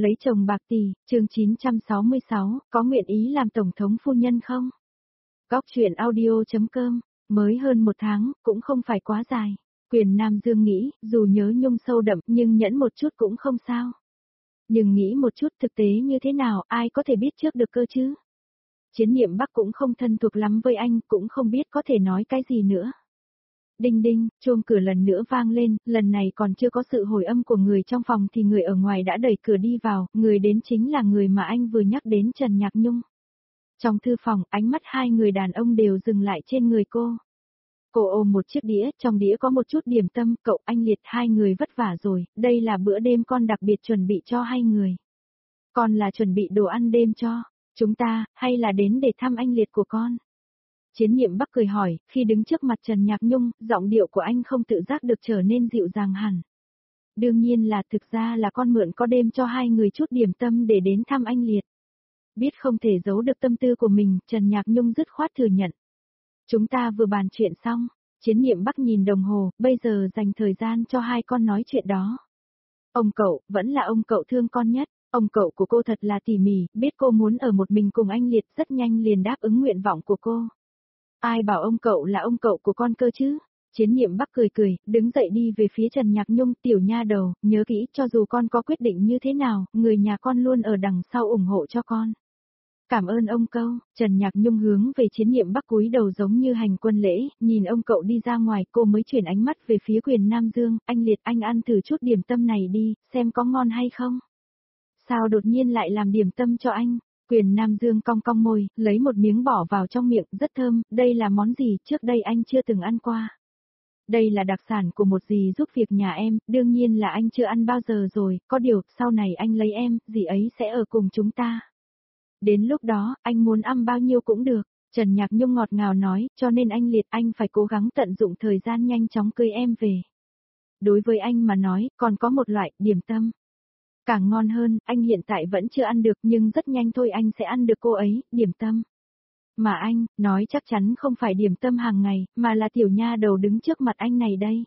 Lấy chồng bạc tỷ, chương 966, có nguyện ý làm tổng thống phu nhân không? Góc chuyện audio.com, mới hơn 1 tháng, cũng không phải quá dài. Quyền Nam Dương nghĩ, dù nhớ nhung sâu đậm nhưng nhẫn một chút cũng không sao. Nhưng nghĩ một chút thực tế như thế nào, ai có thể biết trước được cơ chứ? Chiến Niệm Bắc cũng không thân thuộc lắm với anh, cũng không biết có thể nói cái gì nữa. Đinh đinh, chuông cửa lần nữa vang lên, lần này còn chưa có sự hồi âm của người trong phòng thì người ở ngoài đã đẩy cửa đi vào, người đến chính là người mà anh vừa nhắc đến, Trần Nhạc Nhung. Trong thư phòng, ánh mắt hai người đàn ông đều dừng lại trên người cô. Cô ôm một chiếc đĩa, trong đĩa có một chút điểm tâm, cậu anh Liệt, hai người vất vả rồi, đây là bữa đêm con đặc biệt chuẩn bị cho hai người. Con là chuẩn bị đồ ăn đêm cho chúng ta, hay là đến để thăm anh Liệt của con? Chiến Niệm Bắc cười hỏi, khi đứng trước mặt Trần Nhạc Nhung, giọng điệu của anh không tự giác được trở nên dịu dàng hẳn. Đương nhiên là thực ra là con mượn có đêm cho hai người chút điểm tâm để đến thăm anh Liệt. Biết không thể giấu được tâm tư của mình, Trần Nhạc Nhung dứt khoát thừa nhận. Chúng ta vừa bàn chuyện xong, Chiến Niệm Bắc nhìn đồng hồ, bây giờ dành thời gian cho hai con nói chuyện đó. Ông cậu, vẫn là ông cậu thương con nhất. Ông cậu của cô thật là tỉ mỉ, biết cô muốn ở một mình cùng anh Liệt, rất nhanh liền đáp ứng nguyện vọng của cô. Ai bảo ông cậu là ông cậu của con cơ chứ? Chiến Niệm Bắc cười cười, đứng dậy đi về phía Trần Nhạc Nhung, tiểu nha đầu, nhớ kỹ, cho dù con có quyết định như thế nào, người nhà con luôn ở đằng sau ủng hộ cho con. Cảm ơn ông cậu. Trần Nhạc Nhung hướng về Chiến Niệm Bắc cúi đầu giống như hành quân lễ, nhìn ông cậu đi ra ngoài, cô mới chuyển ánh mắt về phía Quyền Nam Dương, anh Liệt, anh ăn thử chút điểm tâm này đi, xem có ngon hay không. Sao đột nhiên lại làm điểm tâm cho anh? Quyền Nam Dương cong cong môi, lấy một miếng bỏ vào trong miệng, rất thơm, đây là món gì, trước đây anh chưa từng ăn qua. Đây là đặc sản của một dì giúp việc nhà em, đương nhiên là anh chưa ăn bao giờ rồi, có điều, sau này anh lấy em, dì ấy sẽ ở cùng chúng ta. Đến lúc đó, anh muốn ăn bao nhiêu cũng được, Trần Nhạc Nhung ngọt ngào nói, cho nên anh Liệt, anh phải cố gắng tận dụng thời gian nhanh chóng cưới em về. Đối với anh mà nói, còn có một loại, điểm tâm. Càng ngon hơn, anh hiện tại vẫn chưa ăn được nhưng rất nhanh thôi anh sẽ ăn được cô ấy, điểm tâm. Mà anh, nói chắc chắn không phải điểm tâm hàng ngày, mà là tiểu nha đầu đứng trước mặt anh này đây.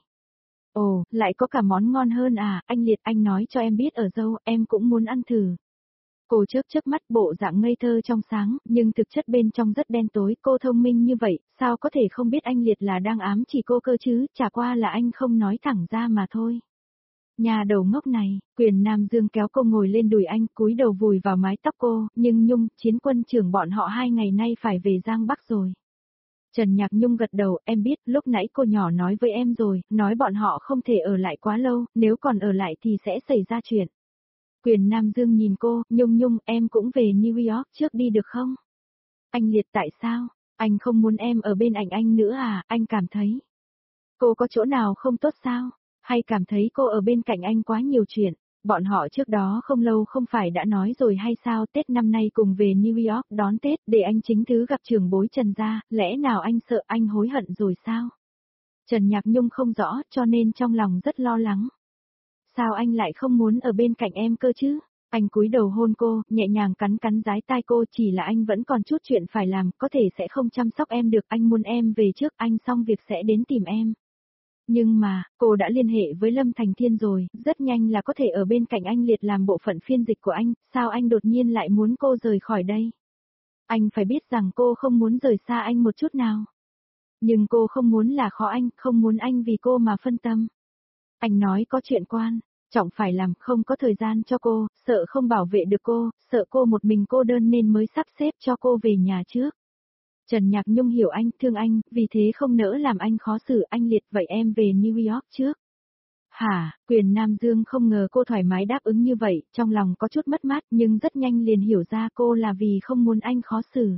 Ồ, lại có cả món ngon hơn à, anh Liệt, anh nói cho em biết ở đâu, em cũng muốn ăn thử. Cô chớp mắt, bộ dạng ngây thơ trong sáng, nhưng thực chất bên trong rất đen tối, cô thông minh như vậy, sao có thể không biết anh Liệt là đang ám chỉ cô cơ chứ, chả qua là anh không nói thẳng ra mà thôi. Nhà đầu ngốc này, Quyền Nam Dương kéo cô ngồi lên đùi anh, cúi đầu vùi vào mái tóc cô, nhưng Nhung, Chiến Quân trưởng bọn họ 2 ngày nay phải về Giang Bắc rồi. Trần Nhạc Nhung gật đầu, em biết, lúc nãy cô nhỏ nói với em rồi, nói bọn họ không thể ở lại quá lâu, nếu còn ở lại thì sẽ xảy ra chuyện. Quyền Nam Dương nhìn cô, Nhung, em cũng về New York trước đi được không? Anh Liệt, tại sao? Anh không muốn em ở bên anh nữa à, anh cảm thấy. Cô có chỗ nào không tốt sao? Hay cảm thấy cô ở bên cạnh anh quá nhiều chuyện, bọn họ trước đó không lâu không phải đã nói rồi hay sao, Tết năm nay cùng về New York đón Tết để anh chính thức gặp trưởng bối Trần gia, lẽ nào anh sợ anh hối hận rồi sao? Trần Nhạc Nhung không rõ cho nên trong lòng rất lo lắng. Sao anh lại không muốn ở bên cạnh em cơ chứ? Anh cúi đầu hôn cô, nhẹ nhàng cắn dái tai cô, chỉ là anh vẫn còn chút chuyện phải làm, có thể sẽ không chăm sóc em được, anh muốn em về trước, anh xong việc sẽ đến tìm em. Nhưng mà, cô đã liên hệ với Lâm Thành Thiên rồi, rất nhanh là có thể ở bên cạnh anh Liệt làm bộ phận phiên dịch của anh, sao anh đột nhiên lại muốn cô rời khỏi đây? Anh phải biết rằng cô không muốn rời xa anh một chút nào. Nhưng cô không muốn là khó anh, không muốn anh vì cô mà phân tâm. Anh nói có chuyện quan trọng phải làm, không có thời gian cho cô, sợ không bảo vệ được cô, sợ cô một mình cô đơn nên mới sắp xếp cho cô về nhà trước. Trần Nhạc Nhung hiểu anh, thương anh, vì thế không nỡ làm anh khó xử, anh Liệt, vậy em về New York trước. Hả, Quyền Nam Dương không ngờ cô thoải mái đáp ứng như vậy, trong lòng có chút mất mát nhưng rất nhanh liền hiểu ra cô là vì không muốn anh khó xử.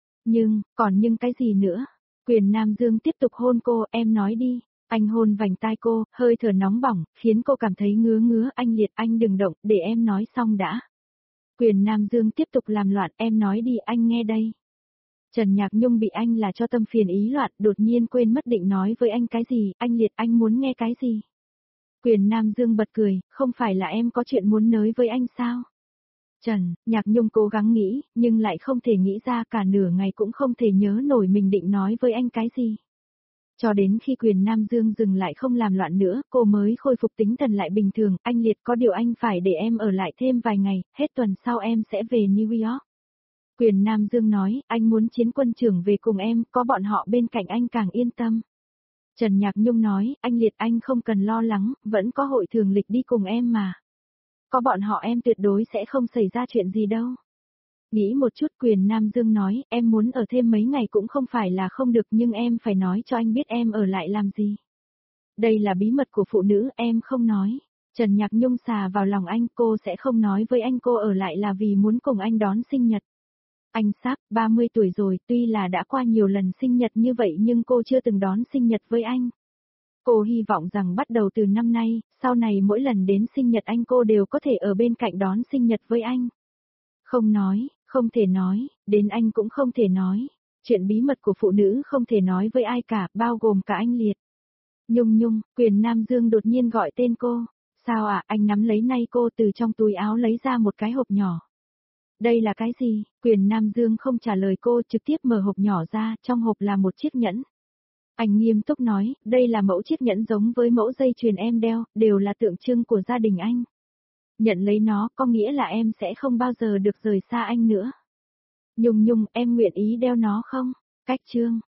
Nhưng cái gì nữa? Quyền Nam Dương tiếp tục hôn cô, em nói đi. Anh hôn vành tai cô, hơi thở nóng bỏng, khiến cô cảm thấy ngứa, anh Liệt, anh đừng động, để em nói xong đã. Quyền Nam Dương tiếp tục làm loạn, em nói đi, anh nghe đây. Trần Nhạc Nhung bị anh là cho tâm phiền ý loạn, đột nhiên quên mất định nói với anh cái gì, anh Liệt, anh muốn nghe cái gì? Quyền Nam Dương bật cười, không phải là em có chuyện muốn nói với anh sao? Trần, Nhạc Nhung cố gắng nghĩ, nhưng lại không thể nghĩ ra, cả nửa ngày cũng không thể nhớ nổi mình định nói với anh cái gì. Cho đến khi Quyền Nam Dương dừng lại không làm loạn nữa, cô mới khôi phục tinh thần lại bình thường. Anh Liệt, có điều anh phải để em ở lại thêm vài ngày, hết tuần sau em sẽ về New York. Quyền Nam Dương nói, anh muốn Chiến quân trưởng về cùng em, có bọn họ bên cạnh anh càng yên tâm. Trần Nhạc Nhung nói, anh Liệt, anh không cần lo lắng, vẫn có hội thường lịch đi cùng em mà. Có bọn họ em tuyệt đối sẽ không xảy ra chuyện gì đâu. Nghĩ một chút, Quyền Nam Dương nói, em muốn ở thêm mấy ngày cũng không phải là không được, nhưng em phải nói cho anh biết em ở lại làm gì. Đây là bí mật của phụ nữ, em không nói. Trần Nhạc Nhung xà vào lòng anh, cô sẽ không nói với anh cô ở lại là vì muốn cùng anh đón sinh nhật. Anh Sáp, 30 tuổi rồi, tuy là đã qua nhiều lần sinh nhật như vậy nhưng cô chưa từng đón sinh nhật với anh. Cô hy vọng rằng bắt đầu từ năm nay, sau này mỗi lần đến sinh nhật anh cô đều có thể ở bên cạnh đón sinh nhật với anh. Không nói, không thể nói, đến anh cũng không thể nói. Chuyện bí mật của phụ nữ không thể nói với ai cả, bao gồm cả anh Liệt. Nhung Nhung, Quyền Nam Dương đột nhiên gọi tên cô. Sao ạ, anh nắm lấy nay cô từ trong túi áo lấy ra một cái hộp nhỏ. Đây là cái gì? Quyền Nam Dương không trả lời cô, trực tiếp mở hộp nhỏ ra, trong hộp là một chiếc nhẫn. Anh nghiêm túc nói, đây là mẫu chiếc nhẫn giống với mẫu dây chuyền em đeo, đều là tượng trưng của gia đình anh. Nhận lấy nó có nghĩa là em sẽ không bao giờ được rời xa anh nữa. Nhung Nhung, em nguyện ý đeo nó không? Cách chương.